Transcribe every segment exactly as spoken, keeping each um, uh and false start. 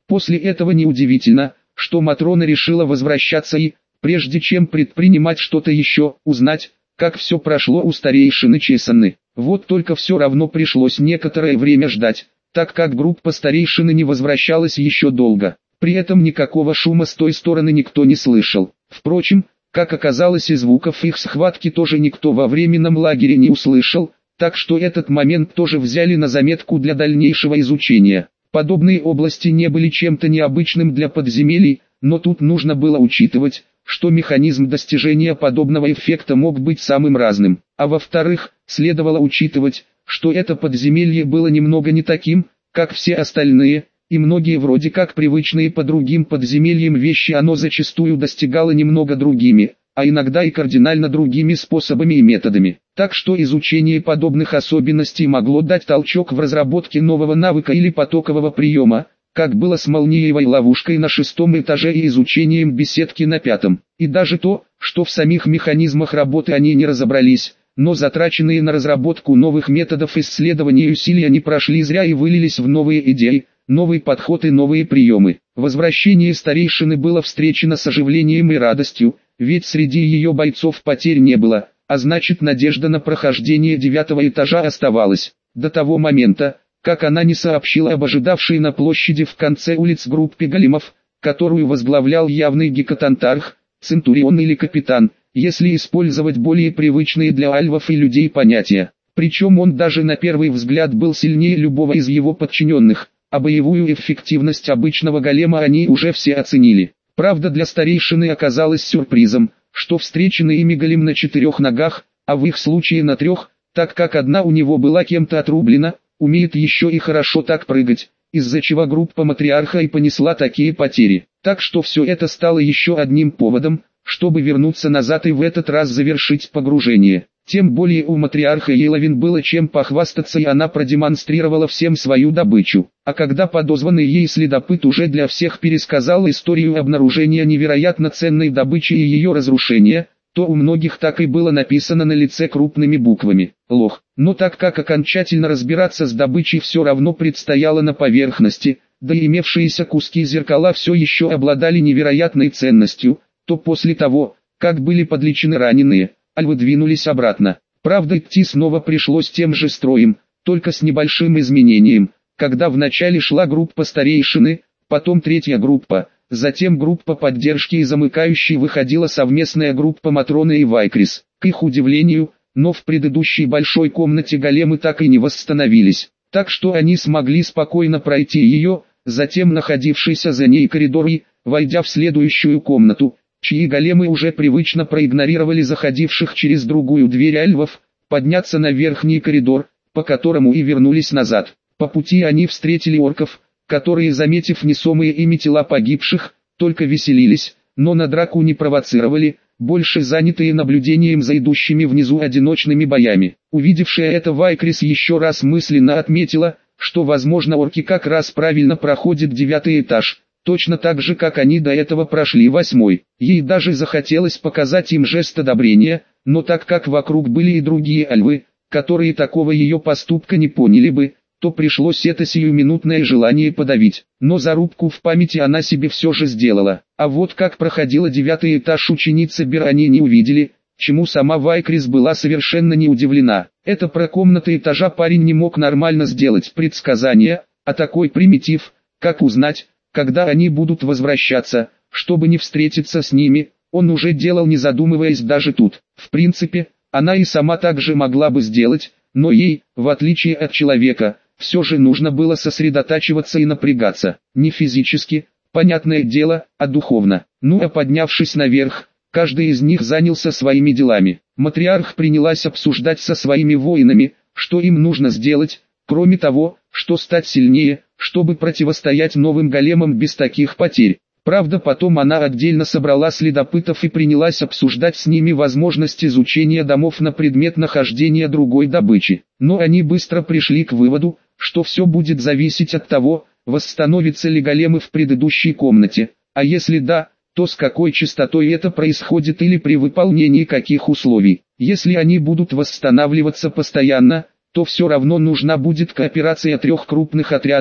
После этого неудивительно, что Матрона решила возвращаться и, прежде чем предпринимать что-то еще, узнать, как все прошло у старейшины Чесаны. Вот только все равно пришлось некоторое время ждать, так как группа старейшины не возвращалась еще долго. При этом никакого шума с той стороны никто не слышал. Впрочем, как оказалось, и звуков их схватки тоже никто во временном лагере не услышал, так что этот момент тоже взяли на заметку для дальнейшего изучения. Подобные области не были чем-то необычным для подземелий, но тут нужно было учитывать, что механизм достижения подобного эффекта мог быть самым разным. А во-вторых, следовало учитывать, что это подземелье было немного не таким, как все остальные, и многие вроде как привычные по другим подземельям вещи оно зачастую достигало немного другими, а иногда и кардинально другими способами и методами. Так что изучение подобных особенностей могло дать толчок в разработке нового навыка или потокового приема, как было с молниевой ловушкой на шестом этаже и изучением беседки на пятом. И даже то, что в самих механизмах работы они не разобрались, но затраченные на разработку новых методов исследования усилия не прошли зря и вылились в новые идеи, новый подход и новые приемы. Возвращение старейшины было встречено с оживлением и радостью, ведь среди ее бойцов потерь не было, а значит надежда на прохождение девятого этажа оставалась. До того момента, как она не сообщила об ожидавшей на площади в конце улиц группе големов, которую возглавлял явный гекатантарх, центурион или капитан, если использовать более привычные для альвов и людей понятия. Причем он даже на первый взгляд был сильнее любого из его подчиненных, а боевую эффективность обычного голема они уже все оценили. Правда, для старейшины оказалось сюрпризом, что встреченный ими голем на четырех ногах, а в их случае на трех, так как одна у него была кем-то отрублена, умеет еще и хорошо так прыгать, из-за чего группа матриарха и понесла такие потери. Так что все это стало еще одним поводом, чтобы вернуться назад и в этот раз завершить погружение. Тем более у матриарха Еловин было чем похвастаться, и она продемонстрировала всем свою добычу. А когда подозванный ей следопыт уже для всех пересказал историю обнаружения невероятно ценной добычи и ее разрушения, то у многих так и было написано на лице крупными буквами «Лох». Но так как окончательно разбираться с добычей все равно предстояло на поверхности, да и имевшиеся куски зеркала все еще обладали невероятной ценностью, то после того, как были подлечены раненые, альвы двинулись обратно. Правда, идти снова пришлось тем же строем, только с небольшим изменением, когда вначале шла группа старейшины, потом третья группа, затем группа поддержки и замыкающей выходила совместная группа Матроны и Вайкрис. К их удивлению, но в предыдущей большой комнате големы так и не восстановились, так что они смогли спокойно пройти ее, затем находившийся за ней коридор и, войдя в следующую комнату, чьи големы уже привычно проигнорировали заходивших через другую дверь альвов, подняться на верхний коридор, по которому и вернулись назад. По пути они встретили орков, которые, заметив несомые ими тела погибших, только веселились, но на драку не провоцировали, больше занятые наблюдением за идущими внизу одиночными боями. Увидевшая это, Вайкрис еще раз мысленно отметила, что возможно орки как раз правильно проходят девятый этаж, точно так же как они до этого прошли восьмой. Ей даже захотелось показать им жест одобрения, но так как вокруг были и другие альвы, которые такого ее поступка не поняли бы, то пришлось это сиюминутное желание подавить. Но зарубку в памяти она себе все же сделала. А вот как проходила девятый этаж ученица Бер они не увидели, чему сама Вайкрис была совершенно не удивлена. Это про комнаты этажа парень не мог нормально сделать предсказание, а такой примитив, как узнать, когда они будут возвращаться, чтобы не встретиться с ними, он уже делал, не задумываясь даже тут. В принципе, она и сама так же могла бы сделать, но ей, в отличие от человека, все же нужно было сосредотачиваться и напрягаться. Не физически, понятное дело, а духовно. Ну а поднявшись наверх, каждый из них занялся своими делами. Матриарх принялась обсуждать со своими воинами, что им нужно сделать, кроме того, что стать сильнее, чтобы противостоять новым големам без таких потерь. Правда, потом она отдельно собрала следопытов и принялась обсуждать с ними возможность изучения домов на предмет нахождения другой добычи. Но они быстро пришли к выводу, что все будет зависеть от того, восстановятся ли големы в предыдущей комнате, а если да, то с какой частотой это происходит или при выполнении каких условий. Если они будут восстанавливаться постоянно, то все равно нужна будет кооперация трех крупных отрядов,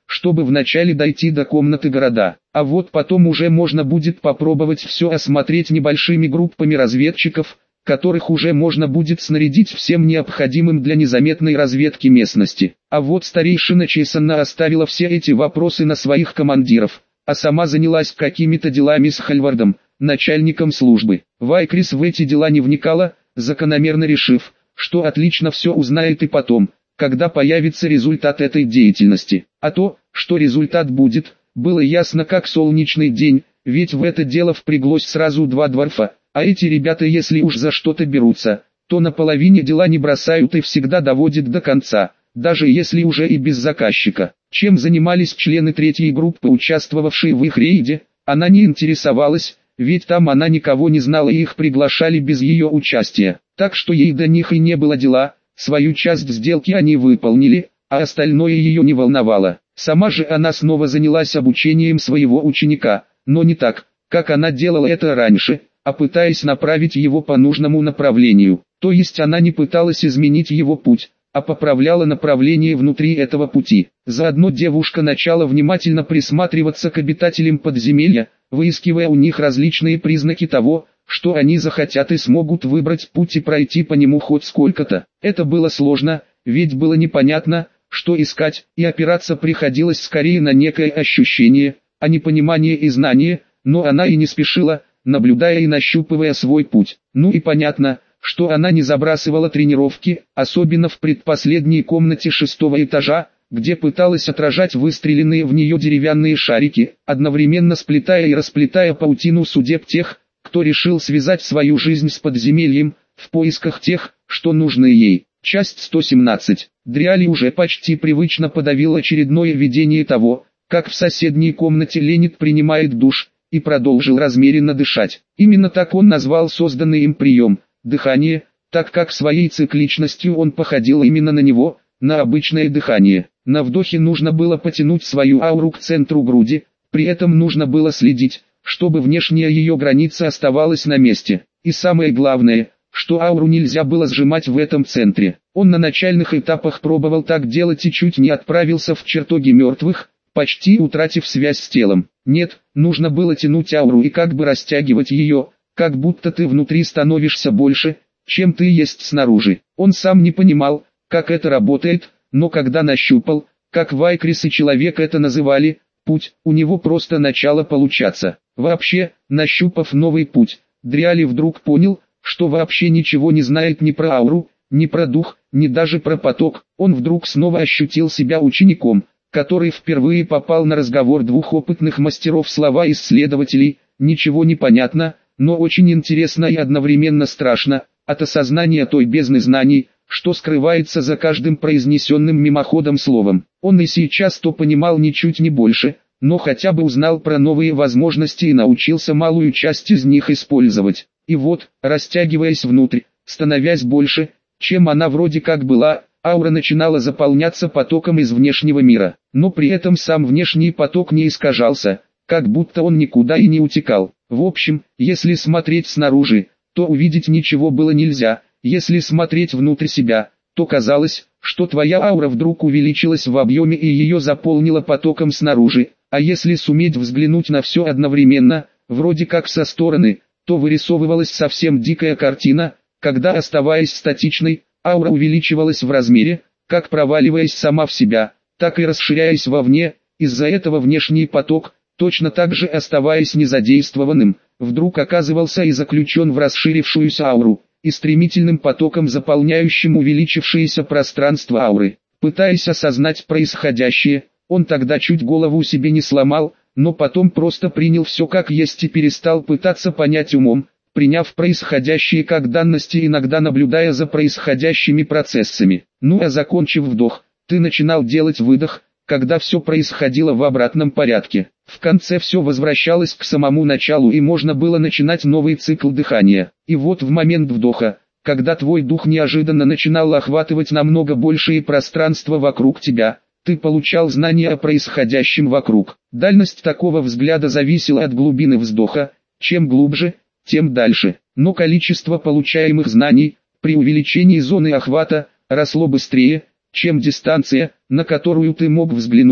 чтобы вначале дойти до комнаты города, а вот потом уже можно будет попробовать все осмотреть небольшими группами разведчиков, которых уже можно будет снарядить всем необходимым для незаметной разведки местности. А вот старейшина Чейсона оставила все эти вопросы на своих командиров, а сама занялась какими-то делами с Хальвардом, начальником службы. Вайкрис в эти дела не вникала, закономерно решив, что отлично все узнает и потом, когда появится результат этой деятельности. А то, что результат будет, было ясно как солнечный день, ведь в это дело впряглось сразу два дворфа, а эти ребята если уж за что-то берутся, то на половине дела не бросают и всегда доводят до конца, даже если уже и без заказчика. Чем занимались члены третьей группы, участвовавшие в их рейде, она не интересовалась, ведь там она никого не знала и их приглашали без ее участия, так что ей до них и не было дела. Свою часть сделки они выполнили, а остальное ее не волновало. Сама же она снова занялась обучением своего ученика, но не так, как она делала это раньше, а пытаясь направить его по нужному направлению. То есть она не пыталась изменить его путь, а поправляла направление внутри этого пути. Заодно девушка начала внимательно присматриваться к обитателям подземелья, выискивая у них различные признаки того, что они захотят и смогут выбрать путь и пройти по нему хоть сколько-то. Это было сложно, ведь было непонятно, что искать, и опираться приходилось скорее на некое ощущение, а не понимание и знание, но она и не спешила, наблюдая и нащупывая свой путь. Ну и понятно, что она не забрасывала тренировки, особенно в предпоследней комнате шестого этажа, где пыталась отражать выстреленные в нее деревянные шарики, одновременно сплетая и расплетая паутину судеб тех, кто решил связать свою жизнь с подземельем, в поисках тех, что нужны ей. Часть сто семнадцать. Дриали уже почти привычно подавил очередное видение того, как в соседней комнате Ленит принимает душ, и продолжил размеренно дышать. Именно так он назвал созданный им прием – дыхание, так как своей цикличностью он походил именно на него, на обычное дыхание. На вдохе нужно было потянуть свою ауру к центру груди, при этом нужно было следить, чтобы внешняя ее граница оставалась на месте. И самое главное, что ауру нельзя было сжимать в этом центре. Он на начальных этапах пробовал так делать и чуть не отправился в чертоги мертвых, почти утратив связь с телом. Нет, нужно было тянуть ауру и как бы растягивать ее, как будто ты внутри становишься больше, чем ты есть снаружи. Он сам не понимал, как это работает, но когда нащупал, как Вайкрис и человек это называли, путь, у него просто начало получаться. Вообще, нащупав новый путь, Дриали вдруг понял, что вообще ничего не знает ни про ауру, ни про дух, ни даже про поток. Он вдруг снова ощутил себя учеником, который впервые попал на разговор двух опытных мастеров слова исследователей. Ничего не понятно, но очень интересно и одновременно страшно, от осознания той бездны знаний, что скрывается за каждым произнесенным мимоходом словом. Он и сейчас то понимал ничуть не больше, но хотя бы узнал про новые возможности и научился малую часть из них использовать. И вот, растягиваясь внутрь, становясь больше, чем она вроде как была, аура начинала заполняться потоком из внешнего мира, но при этом сам внешний поток не искажался, как будто он никуда и не утекал. В общем, если смотреть снаружи, то увидеть ничего было нельзя, если смотреть внутрь себя, то казалось, что твоя аура вдруг увеличилась в объеме и ее заполнила потоком снаружи, а если суметь взглянуть на все одновременно, вроде как со стороны, то вырисовывалась совсем дикая картина, когда, оставаясь статичной, аура увеличивалась в размере, как проваливаясь сама в себя, так и расширяясь вовне. Из-за этого внешний поток, точно так же оставаясь незадействованным, вдруг оказывался и заключен в расширившуюся ауру, и стремительным потоком заполняющим увеличившееся пространство ауры. Пытаясь осознать происходящее, он тогда чуть голову себе не сломал, но потом просто принял все как есть и перестал пытаться понять умом, приняв происходящее как данности, иногда наблюдая за происходящими процессами. Ну а закончив вдох, ты начинал делать выдох, когда все происходило в обратном порядке. В конце все возвращалось к самому началу и можно было начинать новый цикл дыхания. И вот в момент вдоха, когда твой дух неожиданно начинал охватывать намного большее пространство вокруг тебя, ты получал знания о происходящем вокруг. Дальность такого взгляда зависела от глубины вздоха, чем глубже, тем дальше. Но количество получаемых знаний, при увеличении зоны охвата, росло быстрее, чем дистанция, на которую ты мог взглянуть.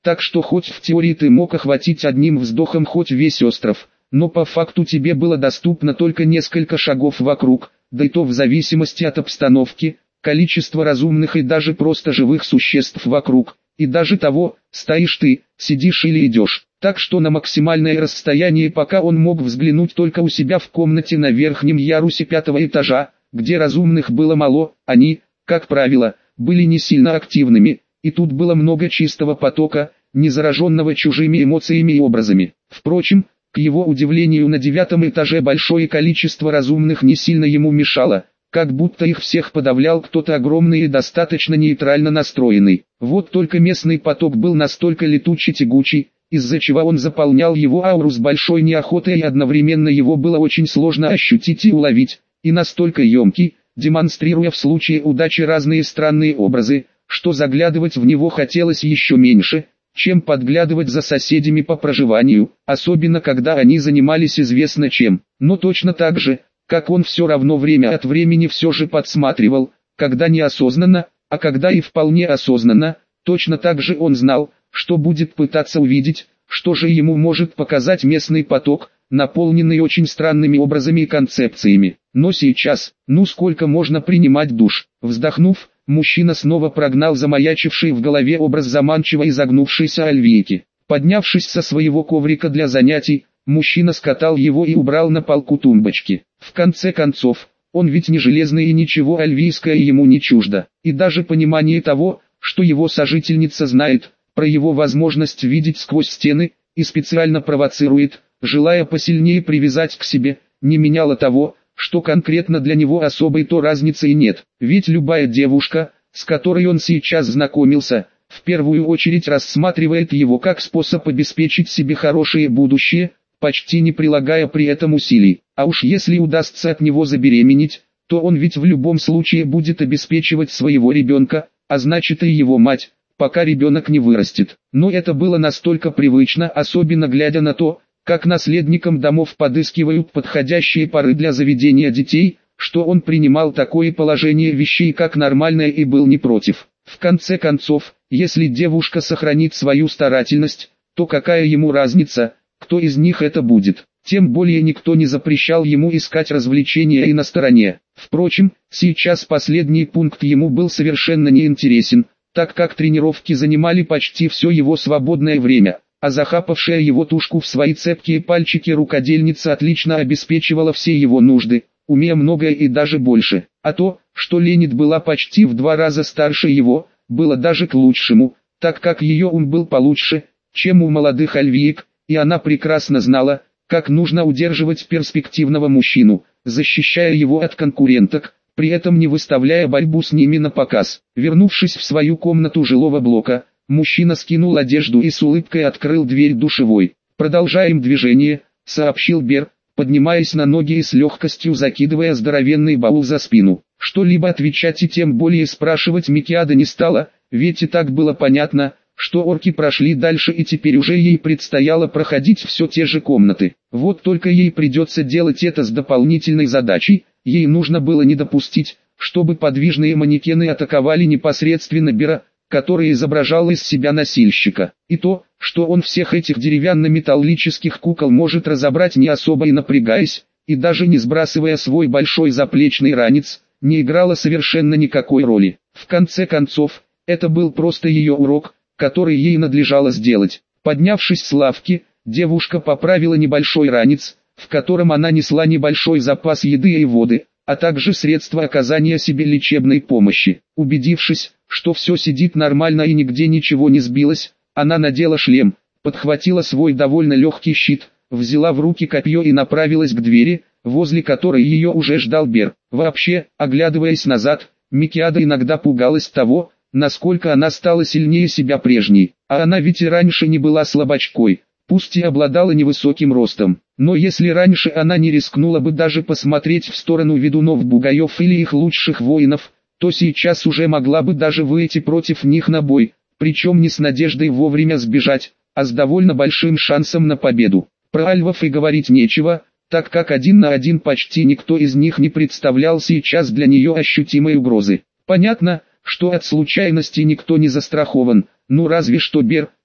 так что хоть в теории ты мог охватить одним вздохом хоть весь остров, но по факту тебе было доступно только несколько шагов вокруг, да и то в зависимости от обстановки, количества разумных и даже просто живых существ вокруг, и даже того, стоишь ты, сидишь или идешь. Так что на максимальное расстояние пока он мог взглянуть только у себя в комнате на верхнем ярусе пятого этажа, где разумных было мало, они, как правило, были не сильно активными, и тут было много чистого потока, не зараженного чужими эмоциями и образами. Впрочем, к его удивлению, на девятом этаже большое количество разумных не сильно ему мешало, как будто их всех подавлял кто-то огромный и достаточно нейтрально настроенный. Вот только местный поток был настолько летучий и тягучий, из-за чего он заполнял его ауру с большой неохотой, и одновременно его было очень сложно ощутить и уловить, и настолько емкий, демонстрируя в случае удачи разные странные образы, что заглядывать в него хотелось еще меньше, чем подглядывать за соседями по проживанию, особенно когда они занимались известно чем. Но точно так же, как он все равно время от времени все же подсматривал, когда неосознанно, а когда и вполне осознанно, точно так же он знал, что будет пытаться увидеть, что же ему может показать местный поток, наполненный очень странными образами и концепциями. Но сейчас, ну сколько можно принимать душ? Вздохнув, мужчина снова прогнал замаячивший в голове образ заманчиво изогнувшейся Альвийки. Поднявшись со своего коврика для занятий, мужчина скатал его и убрал на полку тумбочки. В конце концов, он ведь не железный и ничего альвийское ему не чуждо. И даже понимание того, что его сожительница знает про его возможность видеть сквозь стены, и специально провоцирует, желая посильнее привязать к себе, не меняло того, что конкретно для него особой то разницы и нет. Ведь любая девушка, с которой он сейчас знакомился, в первую очередь рассматривает его как способ обеспечить себе хорошее будущее, почти не прилагая при этом усилий. А уж если удастся от него забеременеть, то он ведь в любом случае будет обеспечивать своего ребенка, а значит и его мать, пока ребенок не вырастет. Но это было настолько привычно, особенно глядя на то, как наследникам домов подыскивают подходящие пары для заведения детей, что он принимал такое положение вещей как нормальное и был не против. В конце концов, если девушка сохранит свою старательность, то какая ему разница, кто из них это будет? Тем более никто не запрещал ему искать развлечения и на стороне. Впрочем, сейчас последний пункт ему был совершенно неинтересен, так как тренировки занимали почти все его свободное время, а захапавшая его тушку в свои цепкие пальчики рукодельница отлично обеспечивала все его нужды, умея многое и даже больше. А то, что Ленит была почти в два раза старше его, было даже к лучшему, так как ее ум был получше, чем у молодых альвиек, и она прекрасно знала, как нужно удерживать перспективного мужчину, защищая его от конкуренток, при этом не выставляя борьбу с ними на показ. Вернувшись в свою комнату жилого блока, мужчина скинул одежду и с улыбкой открыл дверь душевой. «Продолжаем движение», — сообщил Бер, поднимаясь на ноги и с легкостью закидывая здоровенный баул за спину. Что-либо отвечать и тем более спрашивать Микиада не стала, ведь и так было понятно, что орки прошли дальше и теперь уже ей предстояло проходить все те же комнаты. Вот только ей придется делать это с дополнительной задачей, ей нужно было не допустить, чтобы подвижные манекены атаковали непосредственно Бера, который изображал из себя носильщика. И то, что он всех этих деревянно-металлических кукол может разобрать не особо и напрягаясь, и даже не сбрасывая свой большой заплечный ранец, не играло совершенно никакой роли. В конце концов, это был просто ее урок, который ей надлежало сделать. Поднявшись с лавки, девушка поправила небольшой ранец, в котором она несла небольшой запас еды и воды, а также средства оказания себе лечебной помощи. Убедившись, что все сидит нормально и нигде ничего не сбилось, она надела шлем, подхватила свой довольно легкий щит, взяла в руки копье и направилась к двери, возле которой ее уже ждал Бер. Вообще, оглядываясь назад, Микиада иногда пугалась того, насколько она стала сильнее себя прежней. А она ведь и раньше не была слабачкой, пусть и обладала невысоким ростом. Но если раньше она не рискнула бы даже посмотреть в сторону ведунов-бугаев или их лучших воинов, то сейчас уже могла бы даже выйти против них на бой, причем не с надеждой вовремя сбежать, а с довольно большим шансом на победу. Про альвов и говорить нечего, так как один на один почти никто из них не представлял сейчас для нее ощутимой угрозы. Понятно, что от случайности никто не застрахован, ну разве что Бер,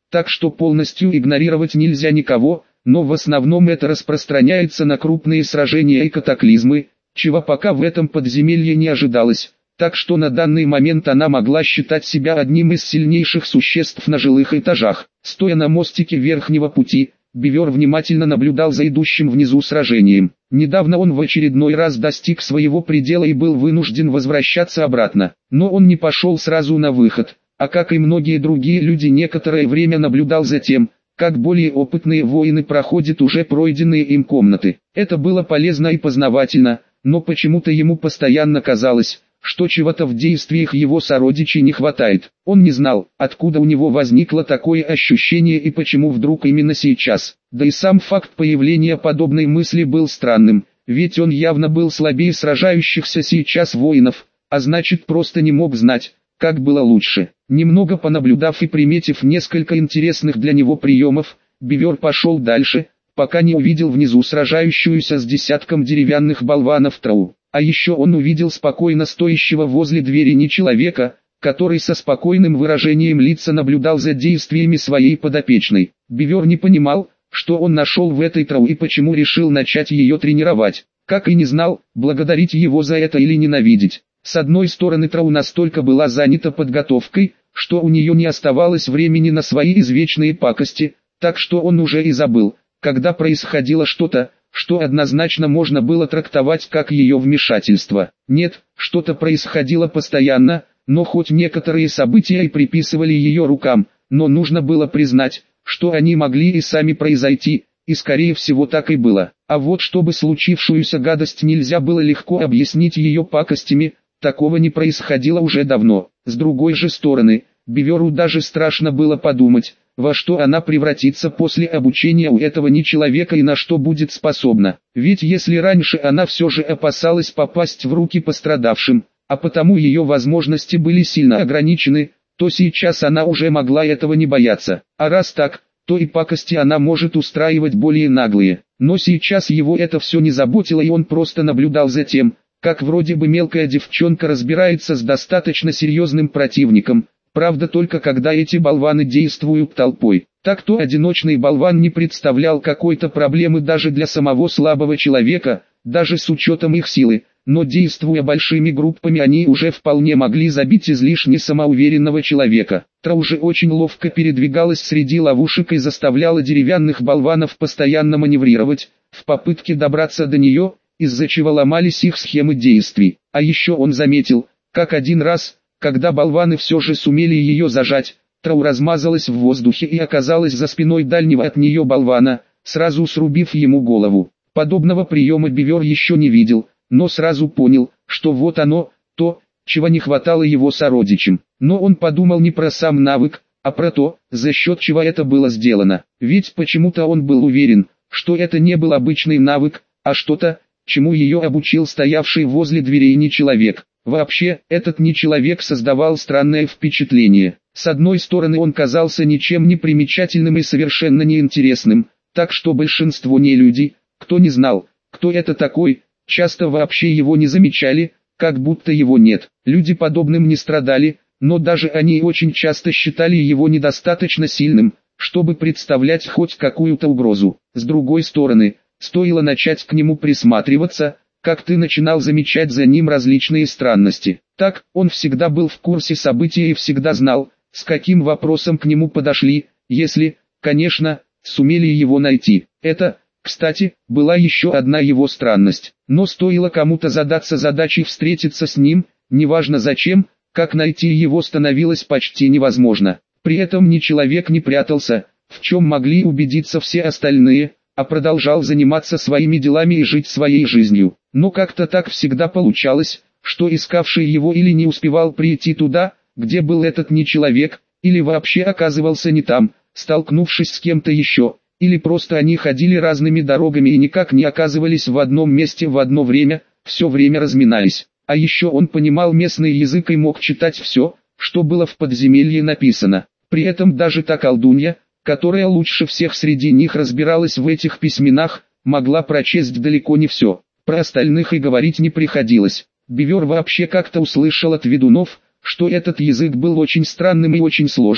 так что полностью игнорировать нельзя никого, но в основном это распространяется на крупные сражения и катаклизмы, чего пока в этом подземелье не ожидалось, так что на данный момент она могла считать себя одним из сильнейших существ на жилых этажах. Стоя на мостике верхнего пути, Бивер внимательно наблюдал за идущим внизу сражением. Недавно он в очередной раз достиг своего предела и был вынужден возвращаться обратно, но он не пошел сразу на выход, а как и многие другие люди некоторое время наблюдал за тем, как более опытные воины проходят уже пройденные им комнаты. Это было полезно и познавательно, но почему-то ему постоянно казалось, что чего-то в действиях его сородичей не хватает. Он не знал, откуда у него возникло такое ощущение и почему вдруг именно сейчас. Да и сам факт появления подобной мысли был странным, ведь он явно был слабее сражающихся сейчас воинов, а значит просто не мог знать, как было лучше. Немного понаблюдав и приметив несколько интересных для него приемов, Бивер пошел дальше, пока не увидел внизу сражающуюся с десятком деревянных болванов Трау. А еще он увидел спокойно стоящего возле двери не человека, который со спокойным выражением лица наблюдал за действиями своей подопечной. Бивер не понимал, что он нашел в этой Трау и почему решил начать ее тренировать, как и не знал, благодарить его за это или ненавидеть. С одной стороны, Трау настолько была занята подготовкой, что у нее не оставалось времени на свои извечные пакости, так что он уже и забыл, когда происходило что-то, что однозначно можно было трактовать как ее вмешательство. Нет, что-то происходило постоянно, но хоть некоторые события и приписывали ее рукам, но нужно было признать, что они могли и сами произойти, и скорее всего так и было. А вот чтобы случившуюся гадость нельзя было легко объяснить ее пакостями, такого не происходило уже давно. С другой же стороны, Биверу даже страшно было подумать, во что она превратится после обучения у этого нечеловека и на что будет способна. Ведь если раньше она все же опасалась попасть в руки пострадавшим, а потому ее возможности были сильно ограничены, то сейчас она уже могла этого не бояться. А раз так, то и пакости она может устраивать более наглые. Но сейчас его это все не заботило, и он просто наблюдал за тем, как вроде бы мелкая девчонка разбирается с достаточно серьезным противником. Правда, только когда эти болваны действуют толпой. Так то одиночный болван не представлял какой-то проблемы даже для самого слабого человека, даже с учетом их силы, но действуя большими группами они уже вполне могли забить излишне самоуверенного человека. Трау же очень ловко передвигалась среди ловушек и заставляла деревянных болванов постоянно маневрировать, в попытке добраться до нее, из-за чего ломались их схемы действий. А еще он заметил, как один раз, когда болваны все же сумели ее зажать, Трау размазалась в воздухе и оказалась за спиной дальнего от нее болвана, сразу срубив ему голову. Подобного приема Бивер еще не видел, но сразу понял, что вот оно, то, чего не хватало его сородичам. Но он подумал не про сам навык, а про то, за счет чего это было сделано. Ведь почему-то он был уверен, что это не был обычный навык, а что-то, чему ее обучил стоявший возле дверей не человек. Вообще, этот нечеловек создавал странное впечатление. С одной стороны он казался ничем не примечательным и совершенно неинтересным, так что большинство нелюдей, кто не знал, кто это такой, часто вообще его не замечали, как будто его нет. Люди подобным не страдали, но даже они очень часто считали его недостаточно сильным, чтобы представлять хоть какую-то угрозу. С другой стороны, стоило начать к нему присматриваться, как ты начинал замечать за ним различные странности. Так, он всегда был в курсе событий и всегда знал, с каким вопросом к нему подошли, если, конечно, сумели его найти. Это, кстати, была еще одна его странность. Но стоило кому-то задаться задачей встретиться с ним, неважно зачем, как найти его становилось почти невозможно. При этом ни человек не прятался, в чем могли убедиться все остальные, а продолжал заниматься своими делами и жить своей жизнью. Но как-то так всегда получалось, что искавший его или не успевал прийти туда, где был этот нечеловек, или вообще оказывался не там, столкнувшись с кем-то еще, или просто они ходили разными дорогами и никак не оказывались в одном месте в одно время, все время разминались. А еще он понимал местный язык и мог читать все, что было в подземелье написано. При этом даже та колдунья, которая лучше всех среди них разбиралась в этих письменах, могла прочесть далеко не все. Про остальных и говорить не приходилось. Бивер вообще как-то услышал от ведунов, что этот язык был очень странным и очень сложным,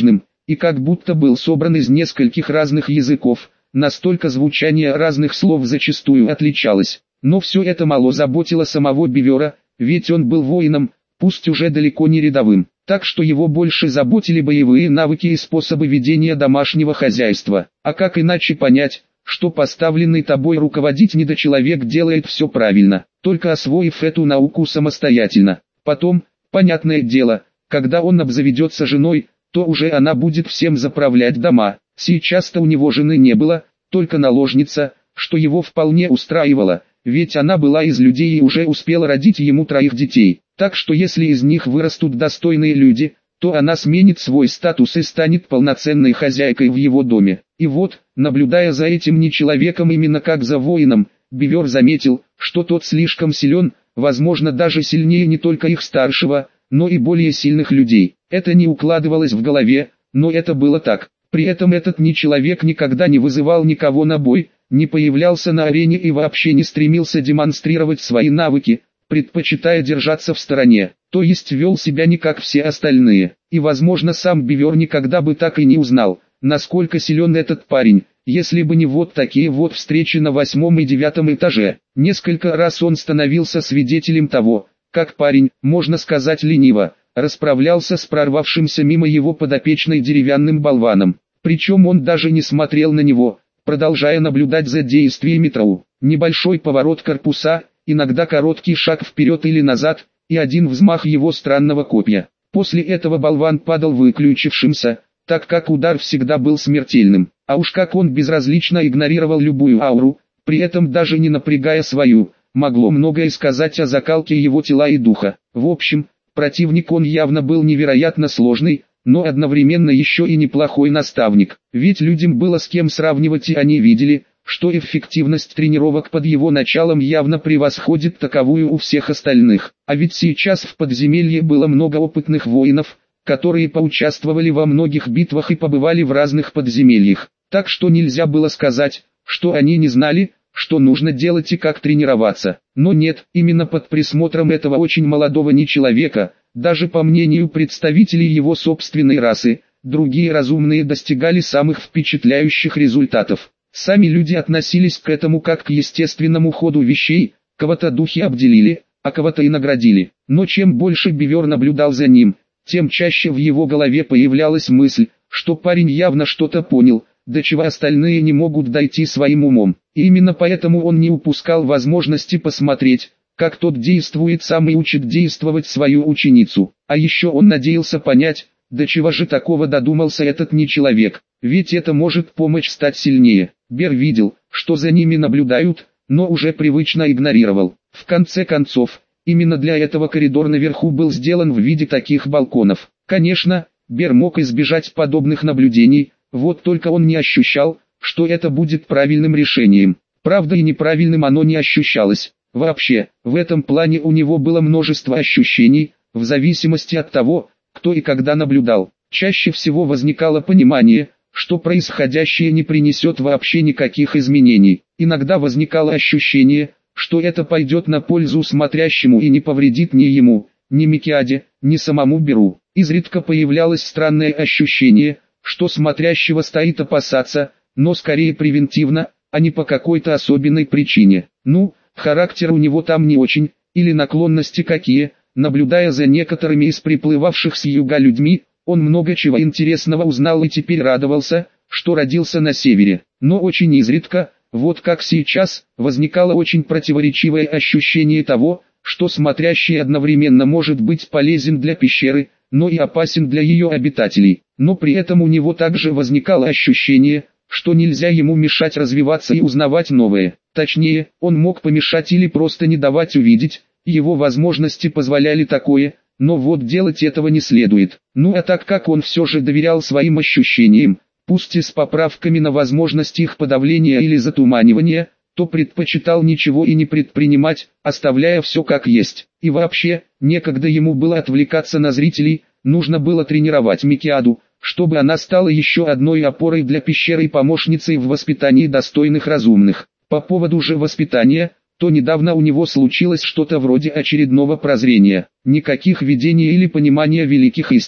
и как будто был собран из нескольких разных языков, настолько звучание разных слов зачастую отличалось. Но все это мало заботило самого Бивера, ведь он был воином, пусть уже далеко не рядовым, так что его больше заботили боевые навыки и способы ведения домашнего хозяйства. А как иначе понять, что поставленный тобой руководить недочеловек делает все правильно, только освоив эту науку самостоятельно. Потом, понятное дело, когда он обзаведется женой, то уже она будет всем заправлять дома. Сейчас-то у него жены не было, только наложница, что его вполне устраивало, ведь она была из людей и уже успела родить ему троих детей. Так что если из них вырастут достойные люди, то она сменит свой статус и станет полноценной хозяйкой в его доме. И вот, наблюдая за этим не человеком именно как за воином, Бивер заметил, что тот слишком силен, возможно даже сильнее не только их старшего, но и более сильных людей. Это не укладывалось в голове, но это было так. При этом этот не человек никогда не вызывал никого на бой, не появлялся на арене и вообще не стремился демонстрировать свои навыки, предпочитая держаться в стороне, то есть вел себя не как все остальные. И возможно сам Бивер никогда бы так и не узнал, насколько силен этот парень, если бы не вот такие вот встречи на восьмом и девятом этаже. Несколько раз он становился свидетелем того, как парень, можно сказать лениво, расправлялся с прорвавшимся мимо его подопечной деревянным болваном. Причем он даже не смотрел на него, продолжая наблюдать за действиями Трау. Небольшой поворот корпуса, иногда короткий шаг вперед или назад, и один взмах его странного копья. После этого болван падал выключившимся, так как удар всегда был смертельным. А уж как он безразлично игнорировал любую ауру, при этом даже не напрягая свою, могло многое сказать о закалке его тела и духа. В общем, противник он явно был невероятно сложный, но одновременно еще и неплохой наставник. Ведь людям было с кем сравнивать, и они видели, что эффективность тренировок под его началом явно превосходит таковую у всех остальных. А ведь сейчас в подземелье было много опытных воинов, которые поучаствовали во многих битвах и побывали в разных подземельях. Так что нельзя было сказать, что они не знали, что нужно делать и как тренироваться. Но нет, именно под присмотром этого очень молодого нечеловека, даже по мнению представителей его собственной расы, другие разумные достигали самых впечатляющих результатов. Сами люди относились к этому как к естественному ходу вещей, кого-то духи обделили, а кого-то и наградили. Но чем больше Бивер наблюдал за ним, тем чаще в его голове появлялась мысль, что парень явно что-то понял, до чего остальные не могут дойти своим умом. И именно поэтому он не упускал возможности посмотреть, как тот действует сам и учит действовать свою ученицу. А еще он надеялся понять, до чего же такого додумался этот нечеловек, ведь это может помочь стать сильнее. Бер видел, что за ними наблюдают, но уже привычно игнорировал. В конце концов, именно для этого коридор наверху был сделан в виде таких балконов. Конечно, Бер мог избежать подобных наблюдений, вот только он не ощущал, что это будет правильным решением. Правда, и неправильным оно не ощущалось. Вообще, в этом плане у него было множество ощущений, в зависимости от того, кто и когда наблюдал. Чаще всего возникало понимание, что происходящее не принесет вообще никаких изменений. Иногда возникало ощущение, что это пойдет на пользу смотрящему и не повредит ни ему, ни Микиаде, ни самому Беру. Изредка появлялось странное ощущение, что смотрящего стоит опасаться, но скорее превентивно, а не по какой-то особенной причине. Ну, характер у него там не очень, или наклонности какие. Наблюдая за некоторыми из приплывавших с юга людьми, он много чего интересного узнал и теперь радовался, что родился на севере. Но очень изредка, вот как сейчас, возникало очень противоречивое ощущение того, что смотрящий одновременно может быть полезен для пещеры, но и опасен для ее обитателей. Но при этом у него также возникало ощущение, что нельзя ему мешать развиваться и узнавать новое. Точнее, он мог помешать или просто не давать увидеть, его возможности позволяли такое, но вот делать этого не следует. Ну а так как он все же доверял своим ощущениям, пусть и с поправками на возможность их подавления или затуманивания, то предпочитал ничего и не предпринимать, оставляя все как есть. И вообще, некогда ему было отвлекаться на зрителей, нужно было тренировать Микиаду, чтобы она стала еще одной опорой для пещеры и помощницей в воспитании достойных разумных. По поводу же воспитания, то недавно у него случилось что-то вроде очередного прозрения. Никаких видений или понимания великих истин.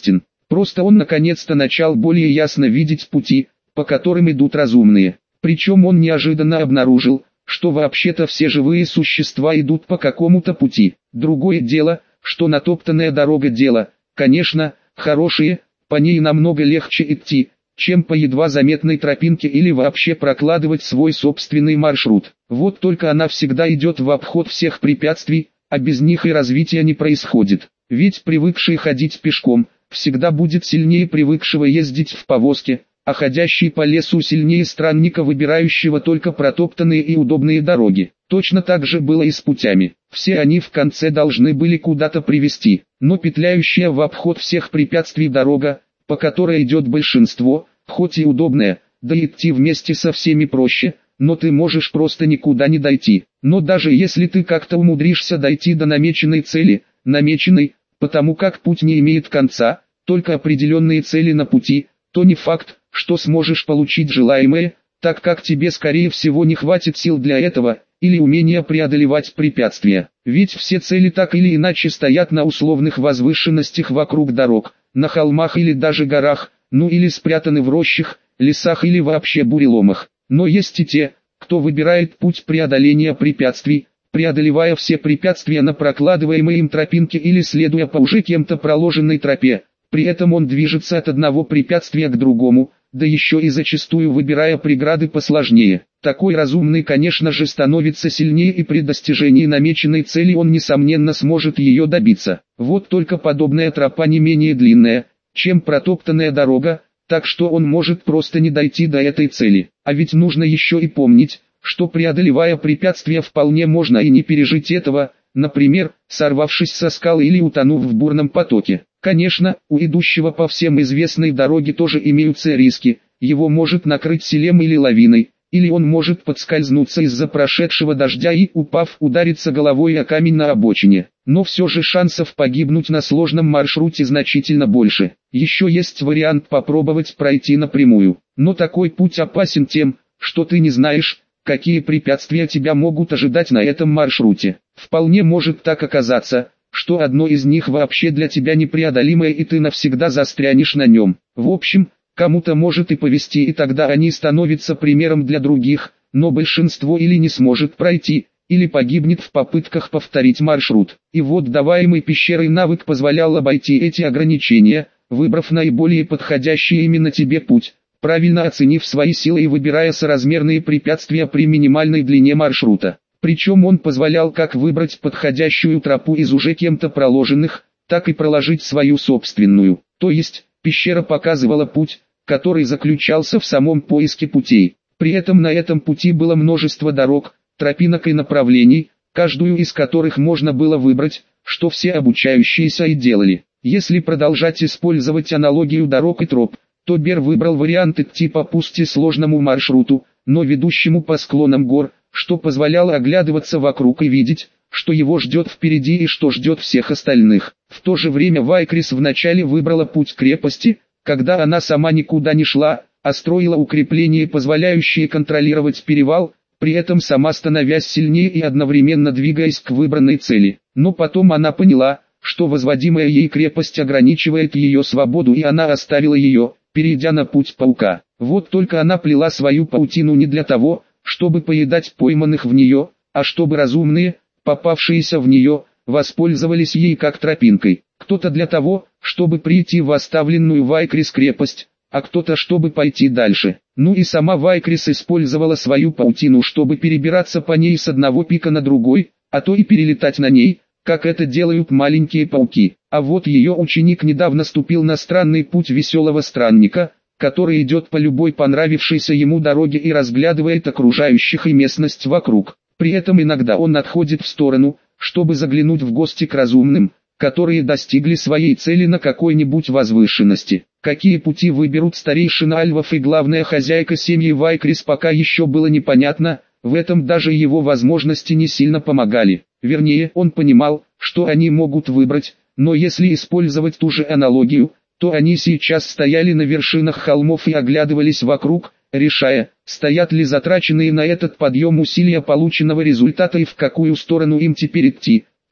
Просто он наконец-то начал более ясно видеть пути, по которым идут разумные. Причем он неожиданно обнаружил, что вообще-то все живые существа идут по какому-то пути. Другое дело, что натоптанная дорога дело, конечно, хорошие, по ней намного легче идти, чем по едва заметной тропинке или вообще прокладывать свой собственный маршрут. Вот только она всегда идет в обход всех препятствий, а без них и развития не происходит. Ведь привыкший ходить пешком, всегда будет сильнее привыкшего ездить в повозке, а ходящий по лесу сильнее странника, выбирающего только протоптанные и удобные дороги. Точно так же было и с путями. Все они в конце должны были куда-то привести, но петляющая в обход всех препятствий дорога, по которой идет большинство, хоть и удобная, да идти вместе со всеми проще, но ты можешь просто никуда не дойти. Но даже если ты как-то умудришься дойти до намеченной цели, намеченной, потому как путь не имеет конца, только определенные цели на пути, то не факт, что сможешь получить желаемое, так как тебе скорее всего не хватит сил для этого, или умения преодолевать препятствия. Ведь все цели так или иначе стоят на условных возвышенностях вокруг дорог, на холмах или даже горах, ну или спрятаны в рощах, лесах или вообще буреломах. Но есть и те, кто выбирает путь преодоления препятствий, преодолевая все препятствия на прокладываемой им тропинке или следуя по уже кем-то проложенной тропе. При этом он движется от одного препятствия к другому, да еще и зачастую выбирая преграды посложнее. Такой разумный, конечно же, становится сильнее, и при достижении намеченной цели он несомненно сможет ее добиться. Вот только подобная тропа не менее длинная, чем протоптанная дорога, так что он может просто не дойти до этой цели. А ведь нужно еще и помнить, что преодолевая препятствия вполне можно и не пережить этого, например, сорвавшись со скалы или утонув в бурном потоке. Конечно, у идущего по всем известной дороге тоже имеются риски, его может накрыть селем или лавиной, или он может подскользнуться из-за прошедшего дождя и, упав, удариться головой о камень на обочине. Но все же шансов погибнуть на сложном маршруте значительно больше. Еще есть вариант попробовать пройти напрямую, но такой путь опасен тем, что ты не знаешь, какие препятствия тебя могут ожидать на этом маршруте. Вполне может так оказаться, что одно из них вообще для тебя непреодолимое, и ты навсегда застрянешь на нем. В общем, кому-то может и повезти, и тогда они становятся примером для других, но большинство или не сможет пройти, или погибнет в попытках повторить маршрут. И вот даваемый пещерой навык позволял обойти эти ограничения, выбрав наиболее подходящий именно тебе путь, правильно оценив свои силы и выбирая соразмерные препятствия при минимальной длине маршрута. Причем он позволял как выбрать подходящую тропу из уже кем-то проложенных, так и проложить свою собственную. То есть, пещера показывала путь, который заключался в самом поиске путей. При этом на этом пути было множество дорог, тропинок и направлений, каждую из которых можно было выбрать, что все обучающиеся и делали. Если продолжать использовать аналогию дорог и троп, то Бер выбрал вариант идти по пусть сложному маршруту, но ведущему по склонам гор, что позволяло оглядываться вокруг и видеть, что его ждет впереди и что ждет всех остальных. В то же время Вайкрис вначале выбрала путь крепости, когда она сама никуда не шла, а строила укрепления, позволяющие контролировать перевал, при этом сама становясь сильнее и одновременно двигаясь к выбранной цели. Но потом она поняла, что возводимая ей крепость ограничивает ее свободу, и она оставила ее, перейдя на путь паука. Вот только она плела свою паутину не для того, чтобы поедать пойманных в нее, а чтобы разумные, попавшиеся в нее, воспользовались ей как тропинкой. Кто-то для того, чтобы прийти в оставленную Вайкрис крепость, а кто-то чтобы пойти дальше. Ну и сама Вайкрис использовала свою паутину, чтобы перебираться по ней с одного пика на другой, а то и перелетать на ней, как это делают маленькие пауки. А вот ее ученик недавно ступил на странный путь веселого странника, который идет по любой понравившейся ему дороге и разглядывает окружающих и местность вокруг. При этом иногда он отходит в сторону, чтобы заглянуть в гости к разумным, которые достигли своей цели на какой-нибудь возвышенности. Какие пути выберут старейшина альвов и главная хозяйка семьи Вайкрис, пока еще было непонятно, в этом даже его возможности не сильно помогали. Вернее, он понимал, что они могут выбрать, но если использовать ту же аналогию, то они сейчас стояли на вершинах холмов и оглядывались вокруг, решая, стоят ли затраченные на этот подъем усилия полученного результата и в какую сторону им теперь идти.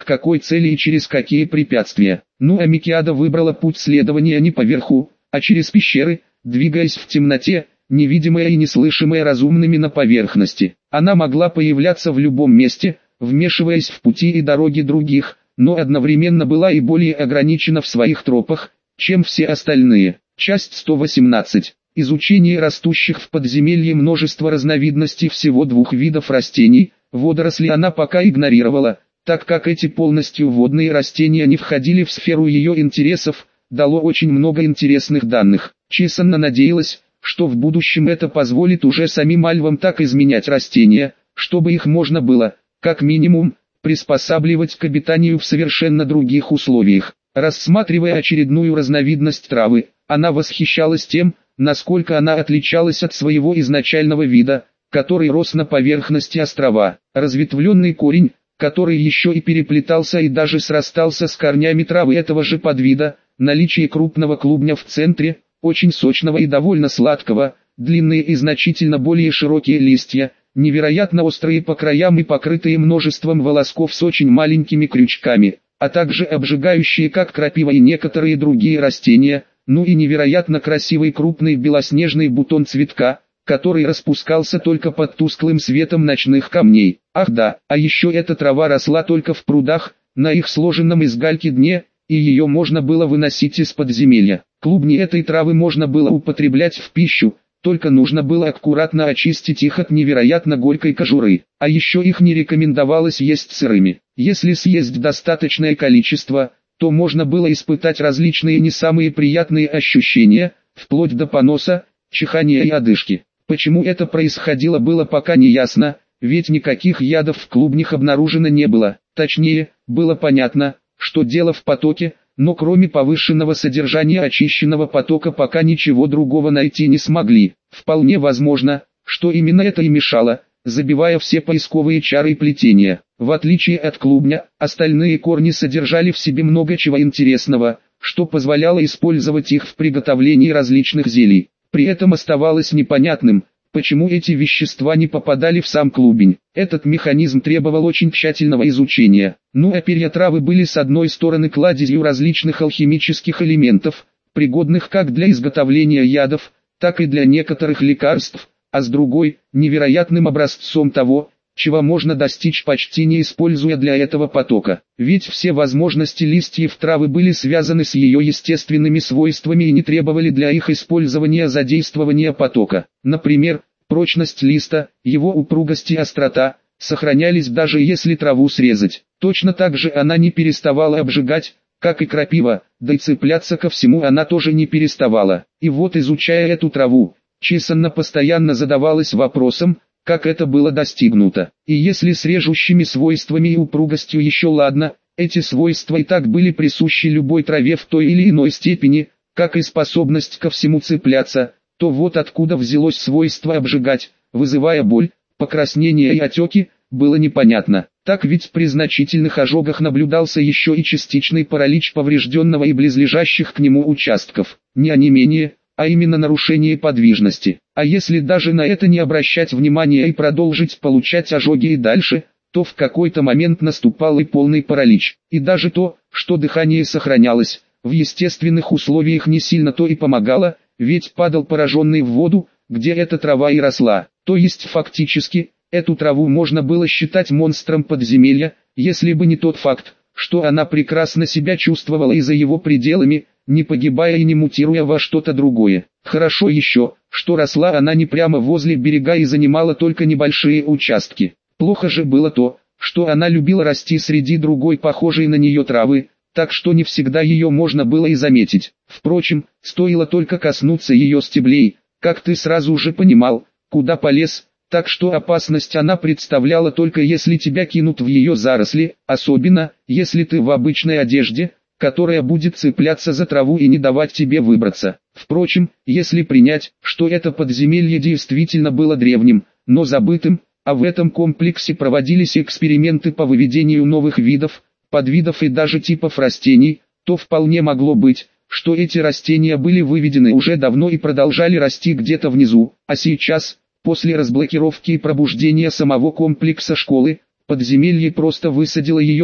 к какой цели и через какие препятствия. Ну а Микиада выбрала путь следования не по верху, а через пещеры, двигаясь в темноте, невидимая и неслышимая разумными на поверхности. Она могла появляться в любом месте, вмешиваясь в пути и дороги других, но одновременно была и более ограничена в своих тропах, чем все остальные. Часть сто восемнадцать. Изучение растущих в подземелье множества разновидностей всего двух видов растений. Водоросли она пока игнорировала, так как эти полностью водные растения не входили в сферу ее интересов, дало очень много интересных данных. Чесанна надеялась, что в будущем это позволит уже самим альвам так изменять растения, чтобы их можно было, как минимум, приспосабливать к обитанию в совершенно других условиях. Рассматривая очередную разновидность травы, она восхищалась тем, насколько она отличалась от своего изначального вида, который рос на поверхности острова. Разветвленный корень, который еще и переплетался и даже срастался с корнями травы этого же подвида, наличие крупного клубня в центре, очень сочного и довольно сладкого, длинные и значительно более широкие листья, невероятно острые по краям и покрытые множеством волосков с очень маленькими крючками, а также обжигающие как крапива и некоторые другие растения, ну и невероятно красивый крупный белоснежный бутон цветка, который распускался только под тусклым светом ночных камней. Ах да, а еще эта трава росла только в прудах, на их сложенном из гальки дне, и ее можно было выносить из подземелья. Клубни этой травы можно было употреблять в пищу, только нужно было аккуратно очистить их от невероятно горькой кожуры, а еще их не рекомендовалось есть сырыми. Если съесть достаточное количество, то можно было испытать различные не самые приятные ощущения, вплоть до поноса, чихания и одышки. Почему это происходило, было пока не ясно, ведь никаких ядов в клубнях обнаружено не было. Точнее, было понятно, что дело в потоке, но кроме повышенного содержания очищенного потока пока ничего другого найти не смогли. Вполне возможно, что именно это и мешало, забивая все поисковые чары и плетения. В отличие от клубня, остальные корни содержали в себе много чего интересного, что позволяло использовать их в приготовлении различных зелий. При этом оставалось непонятным, почему эти вещества не попадали в сам клубень. Этот механизм требовал очень тщательного изучения. Ну а перья травы были с одной стороны кладезью различных алхимических элементов, пригодных как для изготовления ядов, так и для некоторых лекарств, а с другой – невероятным образцом того, чего можно достичь почти не используя для этого потока. Ведь все возможности листьев травы были связаны с ее естественными свойствами и не требовали для их использования задействования потока. Например, прочность листа, его упругость и острота сохранялись даже если траву срезать. Точно так же она не переставала обжигать, как и крапива, да и цепляться ко всему она тоже не переставала. И вот, изучая эту траву, Чесанна постоянно задавалась вопросом, как это было достигнуто. И если с режущими свойствами и упругостью еще ладно, эти свойства и так были присущи любой траве в той или иной степени, как и способность ко всему цепляться, то вот откуда взялось свойство обжигать, вызывая боль, покраснение и отеки, было непонятно. Так ведь при значительных ожогах наблюдался еще и частичный паралич поврежденного и близлежащих к нему участков. Не онемение, а именно нарушение подвижности. А если даже на это не обращать внимания и продолжить получать ожоги и дальше, то в какой-то момент наступал и полный паралич. И даже то, что дыхание сохранялось, в естественных условиях не сильно то и помогало, ведь падал пораженный в воду, где эта трава и росла. То есть фактически, эту траву можно было считать монстром подземелья, если бы не тот факт, что она прекрасно себя чувствовала и за его пределами, не погибая и не мутируя во что-то другое. Хорошо еще, что росла она не прямо возле берега и занимала только небольшие участки. Плохо же было то, что она любила расти среди другой похожей на нее травы, так что не всегда ее можно было и заметить. Впрочем, стоило только коснуться ее стеблей, как ты сразу же понимал, куда полез, так что опасность она представляла только если тебя кинут в ее заросли, особенно, если ты в обычной одежде, которая будет цепляться за траву и не давать тебе выбраться. Впрочем, если принять, что это подземелье действительно было древним, но забытым, а в этом комплексе проводились эксперименты по выведению новых видов, подвидов и даже типов растений, то вполне могло быть, что эти растения были выведены уже давно и продолжали расти где-то внизу, а сейчас, после разблокировки и пробуждения самого комплекса школы, подземелье просто высадило ее тут,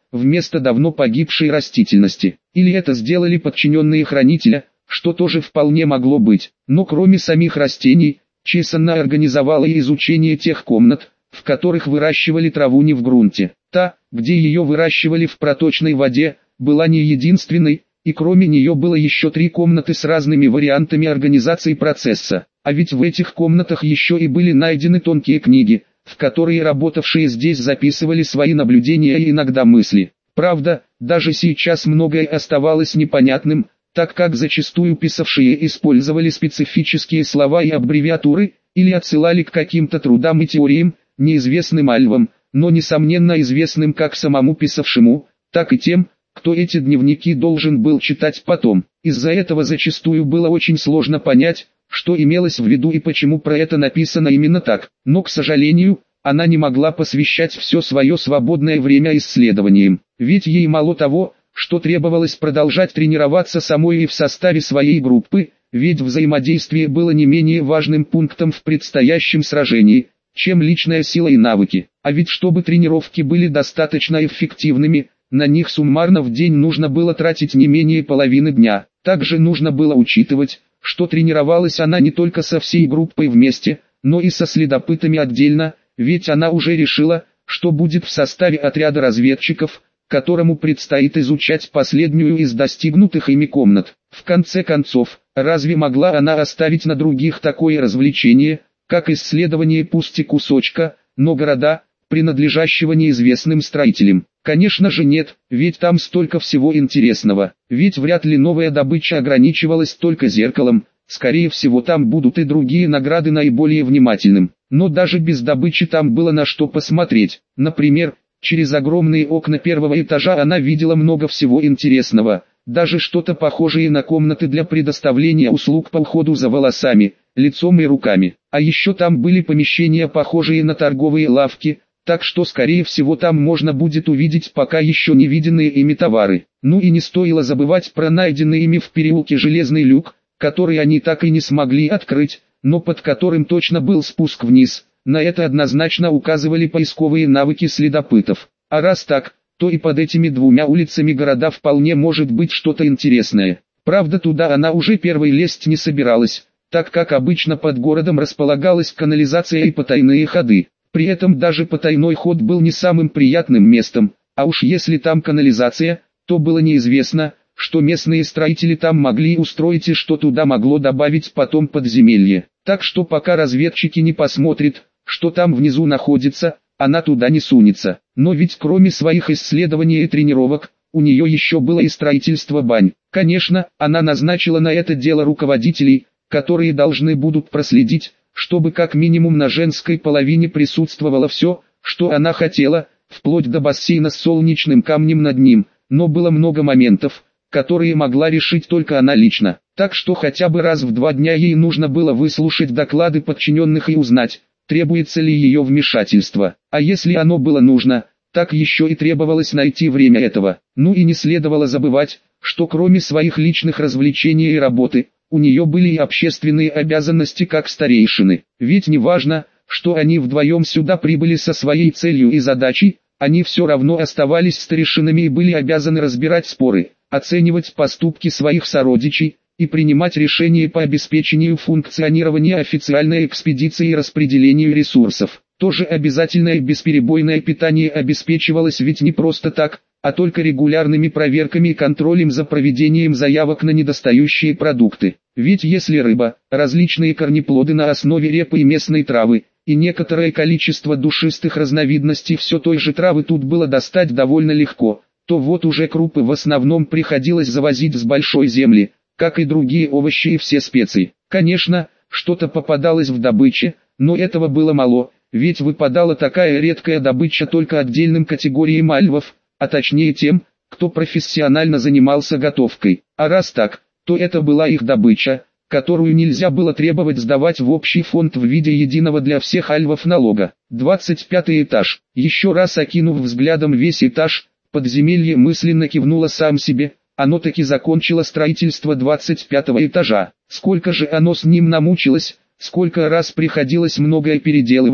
вместо давно погибшей растительности. Или это сделали подчиненные хранителя, что тоже вполне могло быть. Но кроме самих растений, Чесанна организовала и изучение тех комнат, в которых выращивали траву не в грунте. Та, где ее выращивали в проточной воде, была не единственной, и кроме нее было еще три комнаты с разными вариантами организации процесса. А ведь в этих комнатах еще и были найдены тонкие книги, в которые работавшие здесь записывали свои наблюдения и иногда мысли. Правда, даже сейчас многое оставалось непонятным, так как зачастую писавшие использовали специфические слова и аббревиатуры, или отсылали к каким-то трудам и теориям, неизвестным альвам, но несомненно известным как самому писавшему, так и тем, кто эти дневники должен был читать потом. Из-за этого зачастую было очень сложно понять, что имелось в виду и почему про это написано именно так. Но, к сожалению, она не могла посвящать все свое свободное время исследованиям. Ведь ей мало того, что требовалось продолжать тренироваться самой и в составе своей группы, ведь взаимодействие было не менее важным пунктом в предстоящем сражении, чем личная сила и навыки. А ведь чтобы тренировки были достаточно эффективными, на них суммарно в день нужно было тратить не менее половины дня. Также нужно было учитывать, что тренировалась она не только со всей группой вместе, но и со следопытами отдельно, ведь она уже решила, что будет в составе отряда разведчиков, которому предстоит изучать последнюю из достигнутых ими комнат. В конце концов, разве могла она оставить на других такое развлечение, как исследование пусть и кусочка, но города, принадлежащего неизвестным строителям? Конечно же нет, ведь там столько всего интересного. Ведь вряд ли новая добыча ограничивалась только зеркалом, скорее всего там будут и другие награды наиболее внимательным. Но даже без добычи там было на что посмотреть. Например, через огромные окна первого этажа она видела много всего интересного, даже что-то похожее на комнаты для предоставления услуг по уходу за волосами, лицом и руками. А еще там были помещения, похожие на торговые лавки, так что скорее всего там можно будет увидеть пока еще не виденные ими товары. Ну и не стоило забывать про найденный ими в переулке железный люк, который они так и не смогли открыть, но под которым точно был спуск вниз. На это однозначно указывали поисковые навыки следопытов. А раз так, то и под этими двумя улицами города вполне может быть что-то интересное. Правда, туда она уже первой лезть не собиралась, так как обычно под городом располагалась канализация и потайные ходы. При этом даже потайной ход был не самым приятным местом, а уж если там канализация, то было неизвестно, что местные строители там могли устроить и что туда могло добавить потом подземелье. Так что пока разведчики не посмотрят, что там внизу находится, она туда не сунется. Но ведь кроме своих исследований и тренировок, у нее еще было и строительство бань. Конечно, она назначила на это дело руководителей, которые должны будут проследить, чтобы как минимум на женской половине присутствовало все, что она хотела, вплоть до бассейна с солнечным камнем над ним, но было много моментов, которые могла решить только она лично. Так что хотя бы раз в два дня ей нужно было выслушать доклады подчиненных и узнать, требуется ли ее вмешательство. А если оно было нужно, так еще и требовалось найти время этого. Ну и не следовало забывать, что кроме своих личных развлечений и работы, у нее были и общественные обязанности как старейшины. Ведь не важно, что они вдвоем сюда прибыли со своей целью и задачей, они все равно оставались старейшинами и были обязаны разбирать споры, оценивать поступки своих сородичей и принимать решения по обеспечению функционирования официальной экспедиции и распределению ресурсов. Тоже обязательное бесперебойное питание обеспечивалось ведь не просто так, а только регулярными проверками и контролем за проведением заявок на недостающие продукты. Ведь если рыба, различные корнеплоды на основе репы и местной травы, и некоторое количество душистых разновидностей все той же травы тут было достать довольно легко, то вот уже крупы в основном приходилось завозить с большой земли, как и другие овощи и все специи. Конечно, что-то попадалось в добыче, но этого было мало, ведь выпадала такая редкая добыча только отдельным категориям альвов, а точнее тем, кто профессионально занимался готовкой. А раз так, то это была их добыча, которую нельзя было требовать сдавать в общий фонд в виде единого для всех альвов налога. двадцать пятый этаж. Еще раз окинув взглядом весь этаж, подземелье мысленно кивнуло сам себе, оно таки закончило строительство двадцать пятого этажа. Сколько же оно с ним намучилось, сколько раз приходилось многое переделывать,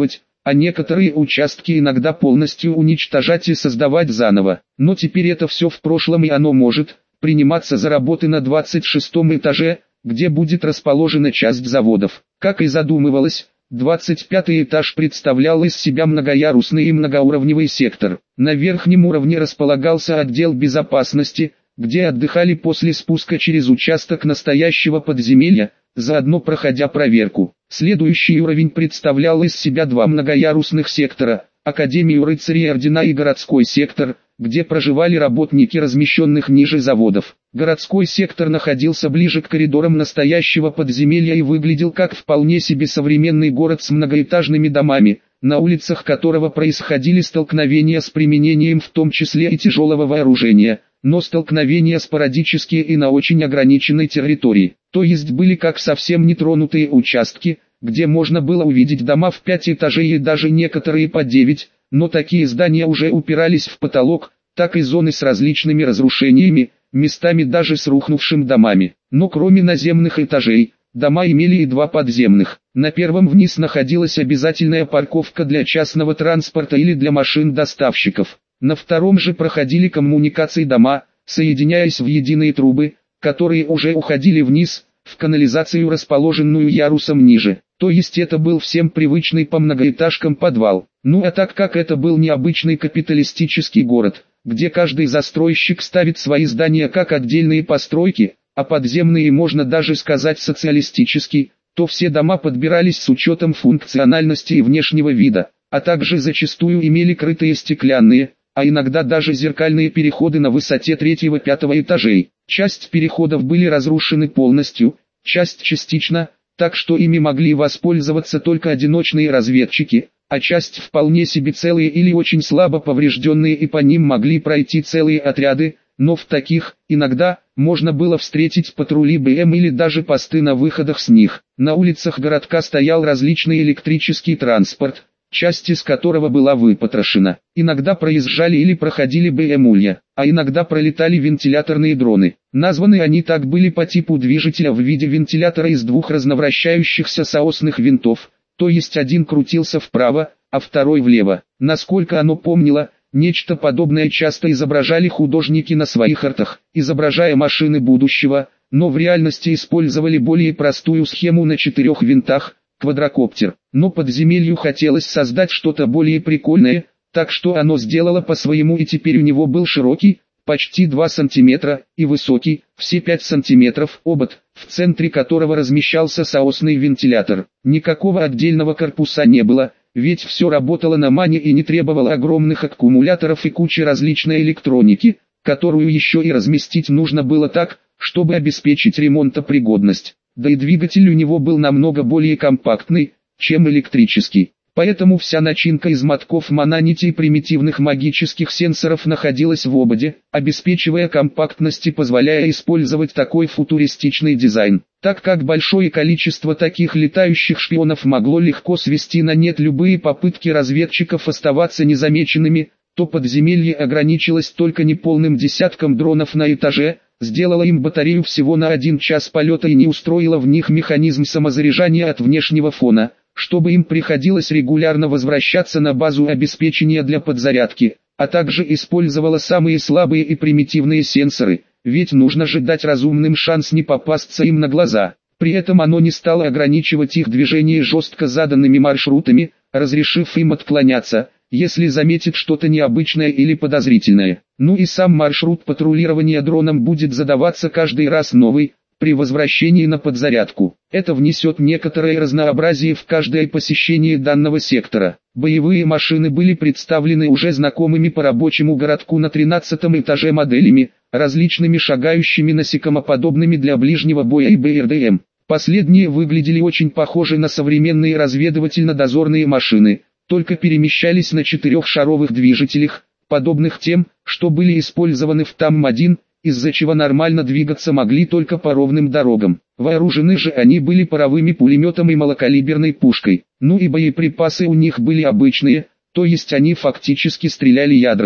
а некоторые участки иногда полностью уничтожать и создавать заново. Но теперь это все в прошлом, и оно может приниматься за работы на двадцать шестом этаже, где будет расположена часть заводов. Как и задумывалось, двадцать пятый этаж представлял из себя многоярусный и многоуровневый сектор. На верхнем уровне располагался отдел безопасности, где отдыхали после спуска через участок настоящего подземелья, заодно проходя проверку. Следующий уровень представлял из себя два многоярусных сектора: Академию рыцарей ордена и городской сектор, где проживали работники размещенных ниже заводов. Городской сектор находился ближе к коридорам настоящего подземелья и выглядел как вполне себе современный город с многоэтажными домами, на улицах которого происходили столкновения с применением в том числе и тяжелого вооружения, но столкновения спорадические и на очень ограниченной территории. То есть были как совсем нетронутые участки, где можно было увидеть дома в пять этажей и даже некоторые по девять, но такие здания уже упирались в потолок, так и зоны с различными разрушениями, местами даже с рухнувшими домами. Но кроме наземных этажей, дома имели и два подземных. На первом вниз находилась обязательная парковка для частного транспорта или для машин-доставщиков. На втором же проходили коммуникации дома, соединяясь в единые трубы, которые уже уходили вниз, в канализацию, расположенную ярусом ниже. То есть это был всем привычный по многоэтажкам подвал. Ну а так как это был необычный капиталистический город, где каждый застройщик ставит свои здания как отдельные постройки, а подземные, можно даже сказать, социалистические, то все дома подбирались с учетом функциональности и внешнего вида, а также зачастую имели крытые стеклянные, а иногда даже зеркальные переходы на высоте третьего-пятого этажей. Часть переходов были разрушены полностью, часть частично, так что ими могли воспользоваться только одиночные разведчики, а часть вполне себе целые или очень слабо поврежденные, и по ним могли пройти целые отряды, но в таких, иногда, можно было встретить патрули БМ или даже посты на выходах с них. На улицах городка стоял различный электрический транспорт, часть из которого была выпотрошена. Иногда проезжали или проходили БМ-улья, а иногда пролетали вентиляторные дроны. Названы они так были по типу движителя в виде вентилятора из двух разновращающихся соосных винтов, то есть один крутился вправо, а второй влево. Насколько оно помнило, нечто подобное часто изображали художники на своих артах, изображая машины будущего, но в реальности использовали более простую схему на четырех винтах, квадрокоптер. Но подземелью хотелось создать что-то более прикольное, так что оно сделало по-своему, и теперь у него был широкий, почти два сантиметра, и высокий, все пять сантиметров, обод, в центре которого размещался соосный вентилятор. Никакого отдельного корпуса не было, ведь все работало на мане и не требовало огромных аккумуляторов и кучи различной электроники, которую еще и разместить нужно было так, чтобы обеспечить ремонтопригодность. Да и двигатель у него был намного более компактный, чем электрический. Поэтому вся начинка из мотков монанити и примитивных магических сенсоров находилась в ободе, обеспечивая компактность и позволяя использовать такой футуристичный дизайн. Так как большое количество таких летающих шпионов могло легко свести на нет любые попытки разведчиков оставаться незамеченными, то подземелье ограничилось только неполным десятком дронов на этаже, сделала им батарею всего на один час полета и не устроила в них механизм самозаряжания от внешнего фона, чтобы им приходилось регулярно возвращаться на базу обеспечения для подзарядки, а также использовала самые слабые и примитивные сенсоры, ведь нужно же дать разумным шанс не попасться им на глаза. При этом оно не стало ограничивать их движение жестко заданными маршрутами, разрешив им отклоняться, если заметит что-то необычное или подозрительное. Ну и сам маршрут патрулирования дроном будет задаваться каждый раз новый, при возвращении на подзарядку. Это внесет некоторое разнообразие в каждое посещение данного сектора. Боевые машины были представлены уже знакомыми по рабочему городку на тринадцатом этаже моделями, различными шагающими насекомоподобными для ближнего боя и БРДМ. Последние выглядели очень похожи на современные разведывательно-дозорные машины, только перемещались на четырехшаровых движителях, подобных тем, что были использованы в Там один, из-за чего нормально двигаться могли только по ровным дорогам. Вооружены же они были паровыми пулеметом и малокалиберной пушкой. Ну и боеприпасы у них были обычные, то есть они фактически стреляли ядрами.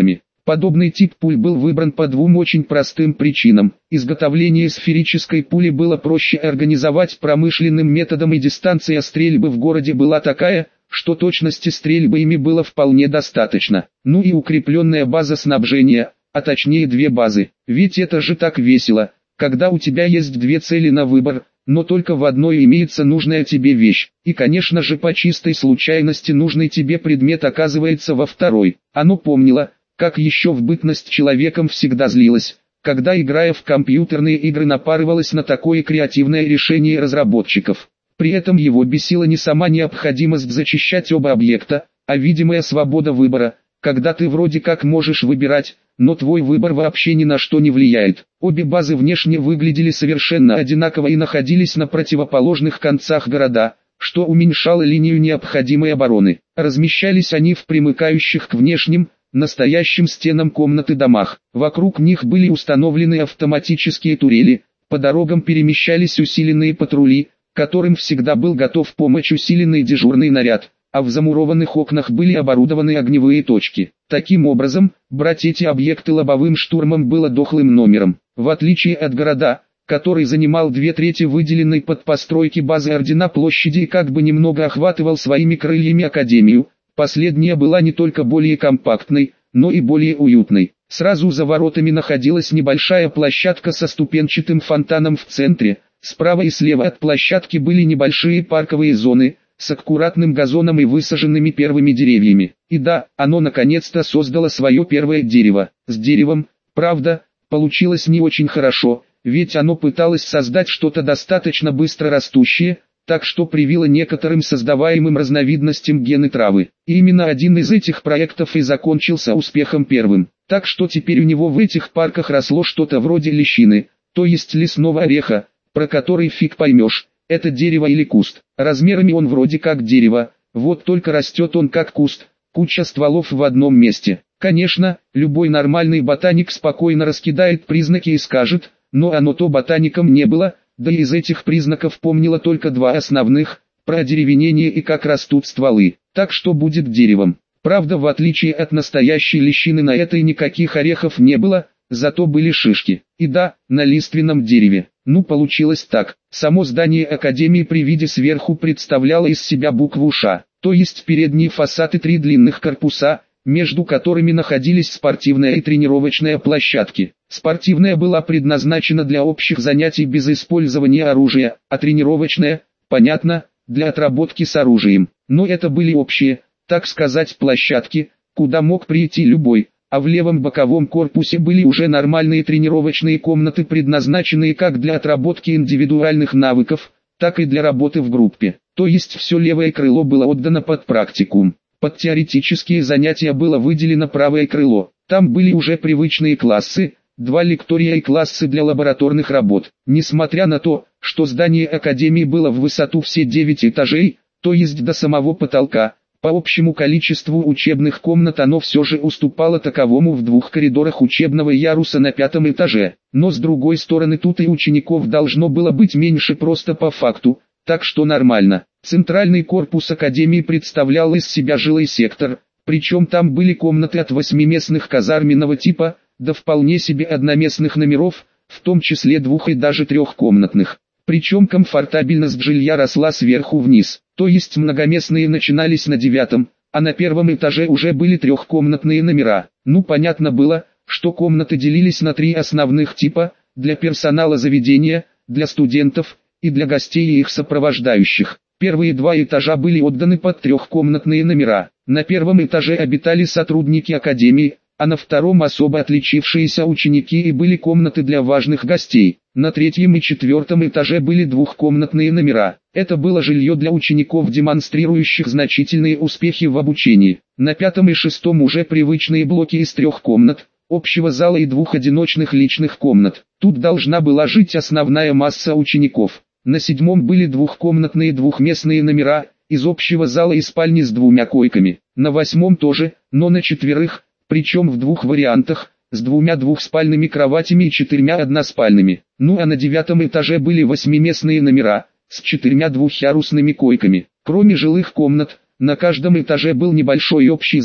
Подобный тип пуль был выбран по двум очень простым причинам. Изготовление сферической пули было проще организовать промышленным методом, и дистанция стрельбы в городе была такая, что точности стрельбы ими было вполне достаточно. Ну и укрепленная база снабжения, а точнее две базы. Ведь это же так весело, когда у тебя есть две цели на выбор, но только в одной имеется нужная тебе вещь. И конечно же по чистой случайности нужный тебе предмет оказывается во второй. Оно помнило, как еще в бытность человеком всегда злилось, когда, играя в компьютерные игры, напарывалось на такое креативное решение разработчиков. При этом его бесила не сама необходимость зачищать оба объекта, а видимая свобода выбора, когда ты вроде как можешь выбирать, но твой выбор вообще ни на что не влияет. Обе базы внешне выглядели совершенно одинаково и находились на противоположных концах города, что уменьшало линию необходимой обороны. Размещались они в примыкающих к внешним, настоящим стенам комнаты домах. Вокруг них были установлены автоматические турели, по дорогам перемещались усиленные патрули, которым всегда был готов помочь усиленный дежурный наряд, а в замурованных окнах были оборудованы огневые точки. Таким образом, брать эти объекты лобовым штурмом было дохлым номером. В отличие от города, который занимал две трети выделенной под постройки базы Ордена площади и как бы немного охватывал своими крыльями Академию, последняя была не только более компактной, но и более уютной. Сразу за воротами находилась небольшая площадка со ступенчатым фонтаном в центре, справа и слева от площадки были небольшие парковые зоны, с аккуратным газоном и высаженными первыми деревьями. И да, оно наконец-то создало свое первое дерево. С деревом, правда, получилось не очень хорошо, ведь оно пыталось создать что-то достаточно быстро растущее, так что привило некоторым создаваемым разновидностям гены травы. И именно один из этих проектов и закончился успехом первым. Так что теперь у него в этих парках росло что-то вроде лещины, то есть лесного ореха, про который фиг поймешь, это дерево или куст. Размерами он вроде как дерево, вот только растет он как куст, куча стволов в одном месте. Конечно, любой нормальный ботаник спокойно раскидает признаки и скажет, но оно то ботаником не было, да и из этих признаков помнило только два основных, про одеревенение и как растут стволы, так что будет деревом. Правда, в отличие от настоящей лещины, на этой никаких орехов не было, зато были шишки. И да, на лиственном дереве. Ну, получилось так. Само здание Академии при виде сверху представляло из себя букву «Ш», то есть передний фасад и три длинных корпуса, между которыми находились спортивная и тренировочная площадки. Спортивная была предназначена для общих занятий без использования оружия, а тренировочная, понятно, для отработки с оружием. Но это были общие, так сказать, площадки, куда мог прийти любой. А в левом боковом корпусе были уже нормальные тренировочные комнаты, предназначенные как для отработки индивидуальных навыков, так и для работы в группе. То есть все левое крыло было отдано под практикум. Под теоретические занятия было выделено правое крыло. Там были уже привычные классы, два лектория и классы для лабораторных работ. Несмотря на то, что здание Академии было в высоту все девять этажей, то есть до самого потолка, по общему количеству учебных комнат оно все же уступало таковому в двух коридорах учебного яруса на пятом этаже. Но с другой стороны, тут и учеников должно было быть меньше просто по факту, так что нормально. Центральный корпус Академии представлял из себя жилой сектор, причем там были комнаты от восьмиместных казарменного типа, до вполне себе одноместных номеров, в том числе двух- и даже трехкомнатных. Причем комфортабельность жилья росла сверху вниз, то есть многоместные начинались на девятом, а на первом этаже уже были трехкомнатные номера. Ну, понятно было, что комнаты делились на три основных типа: для персонала заведения, для студентов и для гостей и их сопровождающих. Первые два этажа были отданы под трехкомнатные номера. На первом этаже обитали сотрудники Академии, а на втором особо отличившиеся ученики, и были комнаты для важных гостей. На третьем и четвертом этаже были двухкомнатные номера. Это было жилье для учеников, демонстрирующих значительные успехи в обучении. На пятом и шестом уже привычные блоки из трех комнат, общего зала и двух одиночных личных комнат. Тут должна была жить основная масса учеников. На седьмом были двухкомнатные двухместные номера, из общего зала и спальни с двумя койками. На восьмом тоже, но на четверых, причем в двух вариантах, с двумя двухспальными кроватями и четырьмя односпальными. Ну а на девятом этаже были восьмиместные номера, с четырьмя двухъярусными койками. Кроме жилых комнат, на каждом этаже был небольшой общий зал,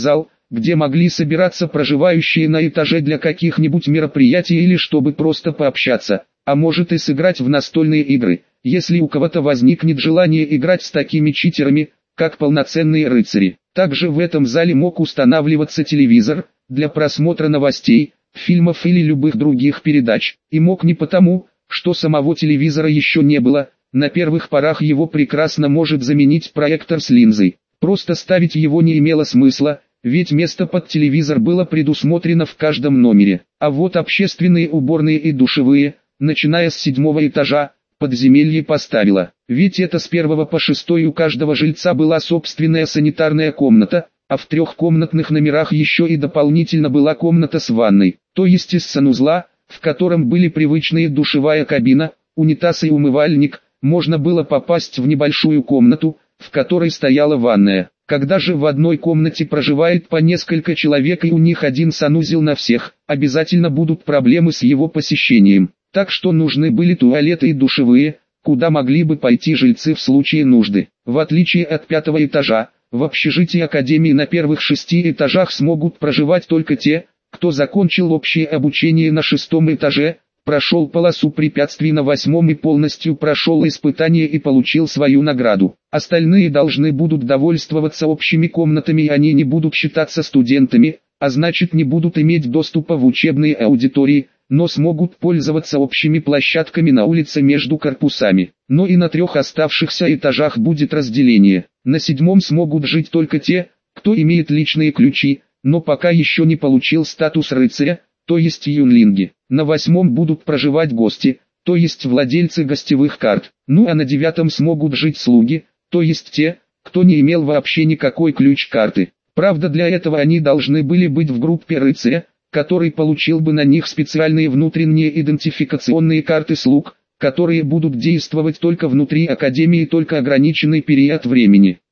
где могли собираться проживающие на этаже для каких-нибудь мероприятий или чтобы просто пообщаться, а может и сыграть в настольные игры, если у кого-то возникнет желание играть с такими читерами, как полноценные рыцари. Также в этом зале мог устанавливаться телевизор, для просмотра новостей, фильмов или любых других передач, и мог не потому, что самого телевизора еще не было, на первых порах его прекрасно может заменить проектор с линзой. Просто ставить его не имело смысла, ведь место под телевизор было предусмотрено в каждом номере. А вот общественные уборные и душевые, начиная с седьмого этажа, подземелье поставило. Ведь это с первого по шестой у каждого жильца была собственная санитарная комната, а в трехкомнатных номерах еще и дополнительно была комната с ванной, то есть из санузла, в котором были привычные душевая кабина, унитаз и умывальник, можно было попасть в небольшую комнату, в которой стояла ванная. Когда же в одной комнате проживает по несколько человек и у них один санузел на всех, обязательно будут проблемы с его посещением. Так что нужны были туалеты и душевые, куда могли бы пойти жильцы в случае нужды. В отличие от пятого этажа, в общежитии академии на первых шести этажах смогут проживать только те, кто закончил общее обучение на шестом этаже, прошел полосу препятствий на восьмом и полностью прошел испытание и получил свою награду. Остальные должны будут довольствоваться общими комнатами, и они не будут считаться студентами, а значит не будут иметь доступа в учебные аудитории, но смогут пользоваться общими площадками на улице между корпусами. Но и на трех оставшихся этажах будет разделение. На седьмом смогут жить только те, кто имеет личные ключи, но пока еще не получил статус рыцаря, то есть юнлинги. На восьмом будут проживать гости, то есть владельцы гостевых карт. Ну а на девятом смогут жить слуги, то есть те, кто не имел вообще никакой ключ-карты. Правда, для этого они должны были быть в группе рыцаря, который получил бы на них специальные внутренние идентификационные карты слуг, которые будут действовать только внутри академии только ограниченный период времени.